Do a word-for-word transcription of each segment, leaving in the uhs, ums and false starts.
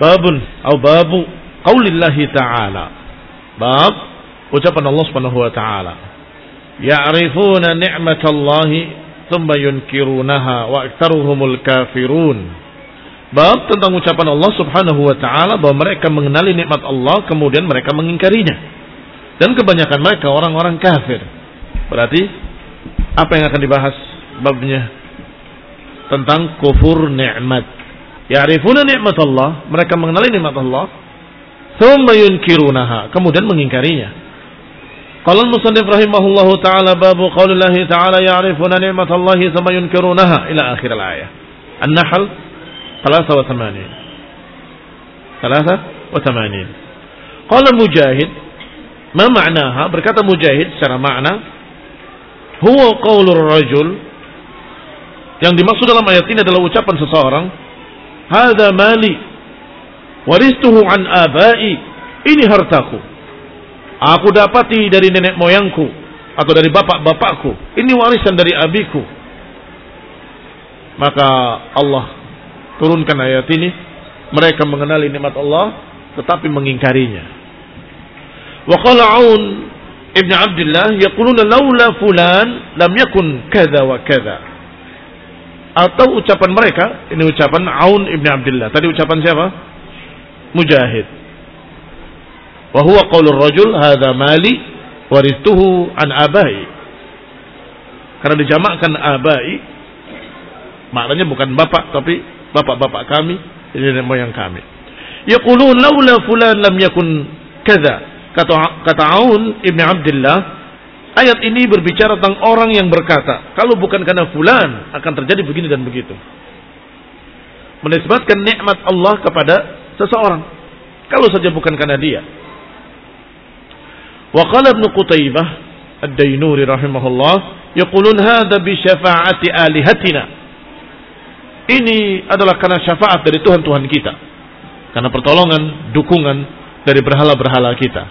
babun atau babu qaulillahi ta'ala. Bab ucapan Allah Subhanahu wa taala. Ya'rifuna ni'matallahi thumma yunkirunaha wa aktsaruhumul kafirun. Bab tentang ucapan Allah Subhanahu wa taala bahwa mereka mengenali nikmat Allah kemudian mereka mengingkarinya. Dan kebanyakan mereka orang-orang kafir. Berarti apa yang akan dibahas babnya? Tentang kufur nikmat. Ya'rifuna nikmat Allah, mereka mengenali nikmat Allah, thumma yunkirunaha, kemudian mengingkarinya. Qala al-musannif rahimahullahu taala babu qaulillahi ta'ala ya'rifuna ni'matallahi thumma yunkirunaha ila akhir al-ayah. An-Nahl ثلاثة وثمانين ثلاثة وثمانين. Qala Mujahid, ma ma'naha, berkata Mujahid secara makna, huwa qaulur rajul, yang dimaksud dalam ayat ini adalah ucapan seseorang, hadza mali waristuhu an abai, ini hartaku, aku dapati dari nenek moyangku atau dari bapak-bapakku, ini warisan dari abiku. Maka Allah turunkan ayat ini, mereka mengenali nikmat Allah tetapi mengingkarinya. Wa qala Aun ibn Abdullah yaquluna laula fulan lam yakun kadza wa kadza. Atau ucapan mereka, ini ucapan Aun ibn Abdullah. Tadi ucapan siapa? Mujahid. Wa huwa qaulur rajul hadza mali waristuhu an abai. Karena dijamakkan abai, maknanya bukan bapak tapi bapak-bapak kami, ini nenek moyang kami. Yaqulun laula fulan lam yakun kadza. Kata kata Aun Ibn Abdullah, ayat ini berbicara tentang orang yang berkata, kalau bukan karena fulan akan terjadi begini dan begitu. Menisbatkan nikmat Allah kepada seseorang, kalau saja bukan karena dia. Wa qala Ibnu Qutaibah Ad-Dainuri rahimahullah, yaqulun hadza bi syafa'ati alihatina. Ini adalah karena syafaat dari Tuhan-Tuhan kita, karena pertolongan, dukungan dari berhala-berhala kita.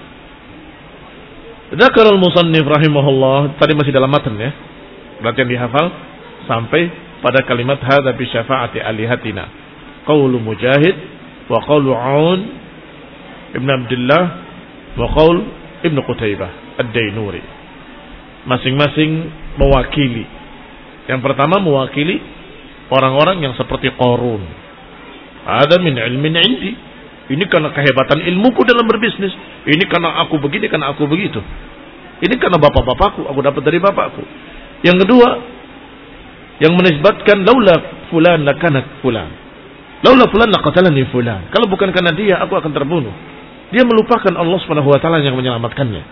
Dzakar al-musannif rahimahullah, tadi masih dalam matan ya, berarti yang dihafal sampai pada kalimat hadza bi syafaati alihatina. Qaulu Mujahid wa qaulu Aun Ibn Abdullah wa qaul Ibnu Qutaibah Ad-Dainuri. Masing-masing mewakili. Yang pertama mewakili orang-orang yang seperti Qarun. Ada min ilmin indi. Ini karena kehebatan ilmuku dalam berbisnis. Ini karena aku begini, karena aku begitu. Ini karena bapak-bapakku, aku dapat dari bapakku. Yang kedua, yang menisbatkan laula fulan lakanat fulan. Laula fulan laqatalani fulan. Kalau bukan karena dia, aku akan terbunuh. Dia melupakan Allah Subhanahu wa taala yang menyelamatkannya.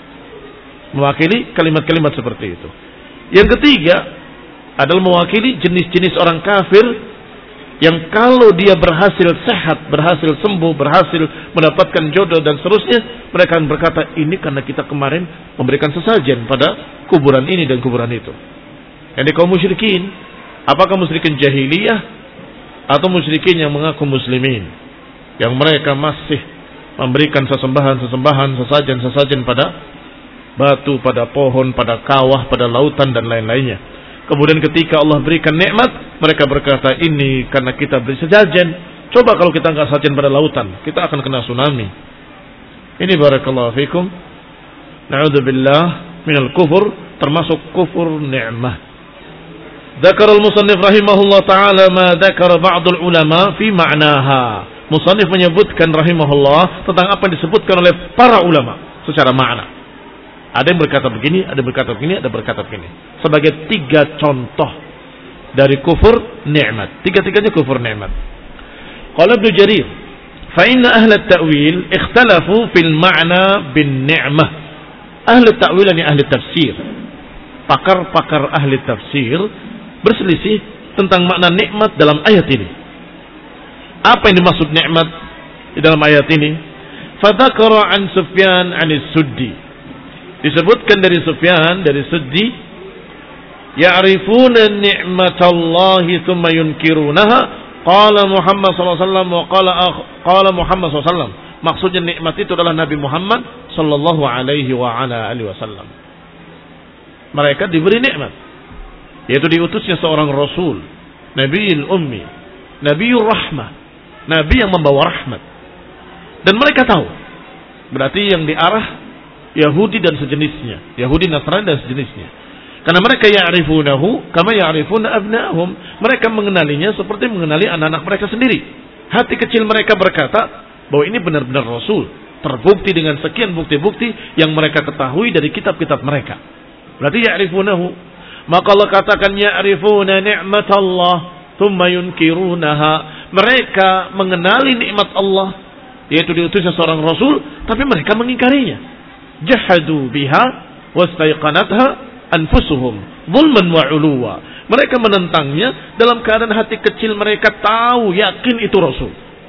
Mewakili kalimat-kalimat seperti itu. Yang ketiga adalah mewakili jenis-jenis orang kafir yang kalau dia berhasil sehat, berhasil sembuh, berhasil mendapatkan jodoh dan seterusnya, mereka akan berkata, ini karena kita kemarin memberikan sesajen pada kuburan ini dan kuburan itu. Yang di kaum musyrikin, apakah musyrikin jahiliyah atau musyrikin yang mengaku muslimin, yang mereka masih memberikan sesembahan-sesembahan, sesajen-sesajen pada batu, pada pohon, pada kawah, pada lautan dan lain-lainnya. Kemudian ketika Allah berikan nikmat, mereka berkata, ini karena kita beri sesajen. Coba kalau kita enggak sajen pada lautan, kita akan kena tsunami. Ini barakallahu fikum. Na'udzubillah minal kufur, termasuk kufur ni'mah. Dzakar al-musannif rahimahullah ta'ala ma dzakara ba'dul ulama fi ma'naha. Musannif menyebutkan rahimahullah tentang apa yang disebutkan oleh para ulama secara makna. Ada yang berkata begini, ada yang berkata begini, ada yang berkata begini. Sebagai tiga contoh dari kufur nikmat. Tiga-tiganya kufur nikmat. Qala Ibnu Jarir, fa inna ahli at-ta'wil ikhtalafu fil ma'na bin ni'mah. Ahli at-ta'wil ini ahli tafsir. Pakar-pakar ahli tafsir berselisih tentang makna nikmat dalam ayat ini. Apa yang dimaksud nikmat di dalam ayat ini? Fa dzakara an Sufyan an as-Suddi. Disebutkan dari Sufyan, dari Suddi, ya'rifuna ni'matallahi thumma yunkirunaha, qala Muhammad sallallahu alaihi wasallam wa qala qala Muhammad sallallahu alaihi wasallam. Maksudnya nikmat itu adalah Nabi Muhammad sallallahu alaihi wa ala alihi wasallam. Mereka diberi nikmat, yaitu diutusnya seorang rasul, Nabiul Ummi, Nabiur Rahmah, Nabi yang membawa rahmat. Dan mereka tahu. Berarti yang diarah Yahudi dan sejenisnya. Yahudi, Nasrani dan sejenisnya. Karena mereka ya'rifunahu kama ya'rifuna abna'ahum. Mereka mengenalinya seperti mengenali anak-anak mereka sendiri. Hati kecil mereka berkata bahwa ini benar-benar Rasul. Terbukti dengan sekian bukti-bukti yang mereka ketahui dari kitab-kitab mereka. Berarti ya'rifunahu. Maka Allah katakan ya'rifuna ni'matallah thumma yunkirunaha. Mereka mengenali nikmat Allah, yaitu diutusnya seorang Rasul, tapi mereka mengingkarinya. Jahadu biha wastaiqanatha anfusuhum zulman wa uluwa. Mereka menentangnya dalam keadaan hati kecil mereka tahu, yakin itu Rasul.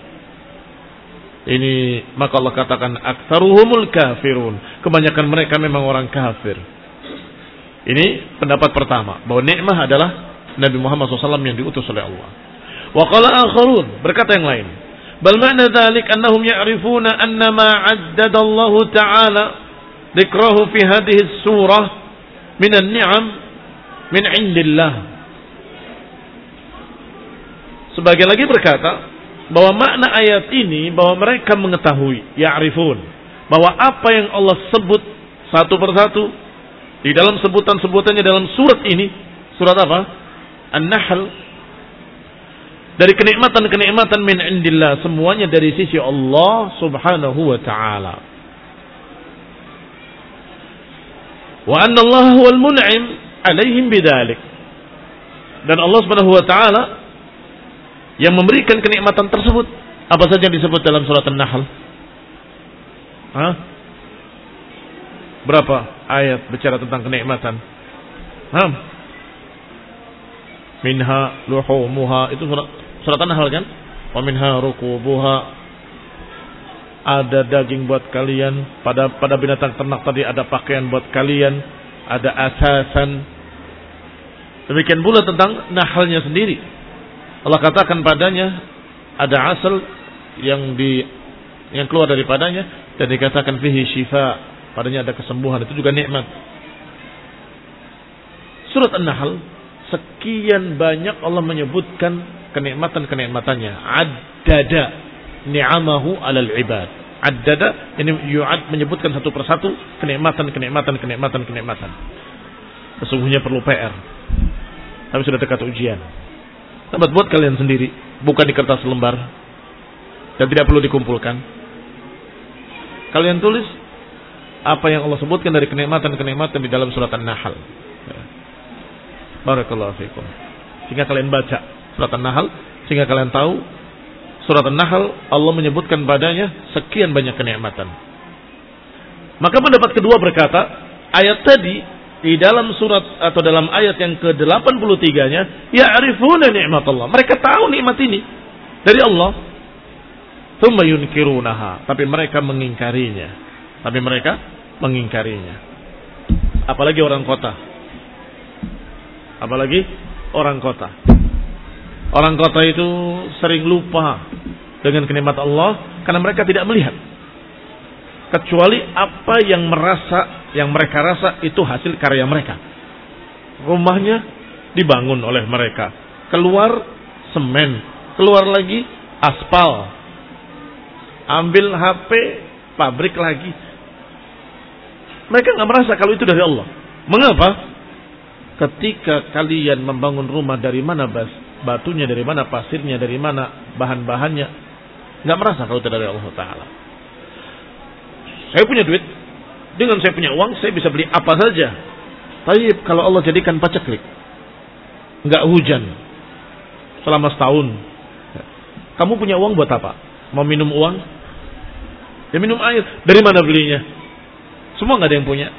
Ini maka Allah katakan aktsaruhumul kafirun. Kebanyakan mereka memang orang kafir. Ini pendapat pertama, bahwa nikmah adalah Nabi Muhammad shallallahu alaihi wasallam yang diutus oleh Allah. Wa qala akharun, berkata yang lain, bal ma'na dzalik annahum ya'rifuna anna ma 'addada Allah ta'ala dzikrahu fi hadhihi surah min an-ni'am min 'indillah. Sebagian lagi berkata bahwa makna ayat ini bahwa mereka mengetahui, ya'rifun, bahwa apa yang Allah sebut satu persatu di dalam sebutan-sebutannya dalam surat ini, surat apa? An-Nahl, dari kenikmatan-kenikmatan min indillah, semuanya dari sisi Allah Subhanahu wa taala. Wa anna Allah huwal mun'im 'alaihim bidzalik. Dan Allah Subhanahu wa taala yang memberikan kenikmatan tersebut. Apa saja yang disebut dalam surat An-Nahl? Hah? Berapa ayat bicara tentang kenikmatan? Hah? Minha luhumuha, itu surat surat An-Nahl kan? Wa minha rukubuha. Ada daging buat kalian, pada pada binatang ternak tadi ada pakaian buat kalian, ada asasan. Demikian pula tentang nahlnya sendiri. Allah katakan padanya ada asal yang di yang keluar daripadanya dan dikatakan fihi syifa, padanya ada kesembuhan, itu juga nikmat. Surat An-Nahl sekian banyak Allah menyebutkan kenikmatan-kenikmatannya. Addada ni'amahu 'alal ibad. Addada ini yu'ad, menyebutkan satu persatu kenikmatan, kenikmatan, kenikmatan, kenikmatan. Sesungguhnya perlu P R. Tapi sudah dekat ujian. Tempat buat kalian sendiri, bukan di kertas lembar dan tidak perlu dikumpulkan. Kalian tulis apa yang Allah sebutkan dari kenikmatan-kenikmatan di dalam surat An-Nahl. Barakallahu fikum. Sehingga kalian baca surat An-Nahl, sehingga kalian tahu surat An-Nahl Allah menyebutkan padanya sekian banyak kenikmatan. Maka pendapat kedua berkata, ayat tadi di dalam surat atau dalam ayat yang ke delapan puluh tiga-nya, ya'rifuna ni'matallah. Mereka tahu nikmat ini dari Allah. Tsumma yunkirunaha, tapi mereka mengingkarinya. Tapi mereka mengingkarinya. Apalagi orang kota. Apalagi orang kota. Orang kota itu sering lupa dengan nikmat Allah karena mereka tidak melihat. Kecuali apa yang merasa, yang mereka rasa itu hasil karya mereka. Rumahnya dibangun oleh mereka. Keluar semen, keluar lagi aspal. Ambil H P, pabrik lagi. Mereka nggak merasa kalau itu dari Allah. Mengapa? Ketika kalian membangun rumah, dari mana bas, batunya, dari mana pasirnya, dari mana bahan-bahannya, nggak merasa kalau itu dari Allah Taala. Saya punya duit, dengan saya punya uang, saya bisa beli apa saja. Tapi kalau Allah jadikan paceklik, nggak hujan selama setahun, kamu punya uang buat apa? Mau minum uang? Ya minum air. Dari mana belinya? Semua nggak ada yang punya.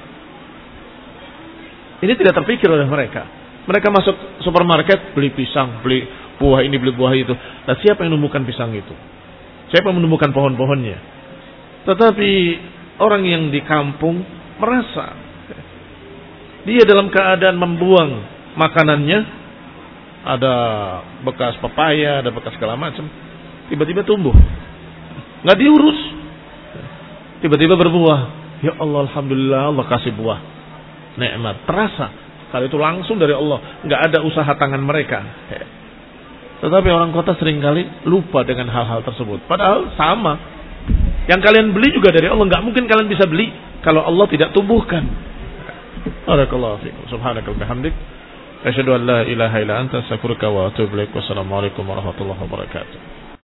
Ini tidak terpikir oleh mereka. Mereka masuk supermarket, beli pisang, beli buah ini, beli buah itu. Nah, siapa yang menumbuhkan pisang itu? Siapa yang menumbuhkan pohon-pohonnya? Tetapi orang yang di kampung merasa dia dalam keadaan membuang makanannya, ada bekas pepaya, ada bekas segala macam, tiba-tiba tumbuh, nggak diurus, tiba-tiba berbuah. Ya Allah, alhamdulillah, Allah kasih buah, nikmat, terasa kalau itu langsung dari Allah, nggak ada usaha tangan mereka. Tetapi orang kota seringkali lupa dengan hal-hal tersebut. Padahal sama. Yang kalian beli juga dari Allah. Nggak mungkin kalian bisa beli kalau Allah tidak tumbuhkan. Barakallahu fiikum. Subhanakal bihamdik. Asyhadu an la ilaha illa anta astaghfiruka wa atubu ilaik. Wassalamualaikum warahmatullahi wabarakatuh.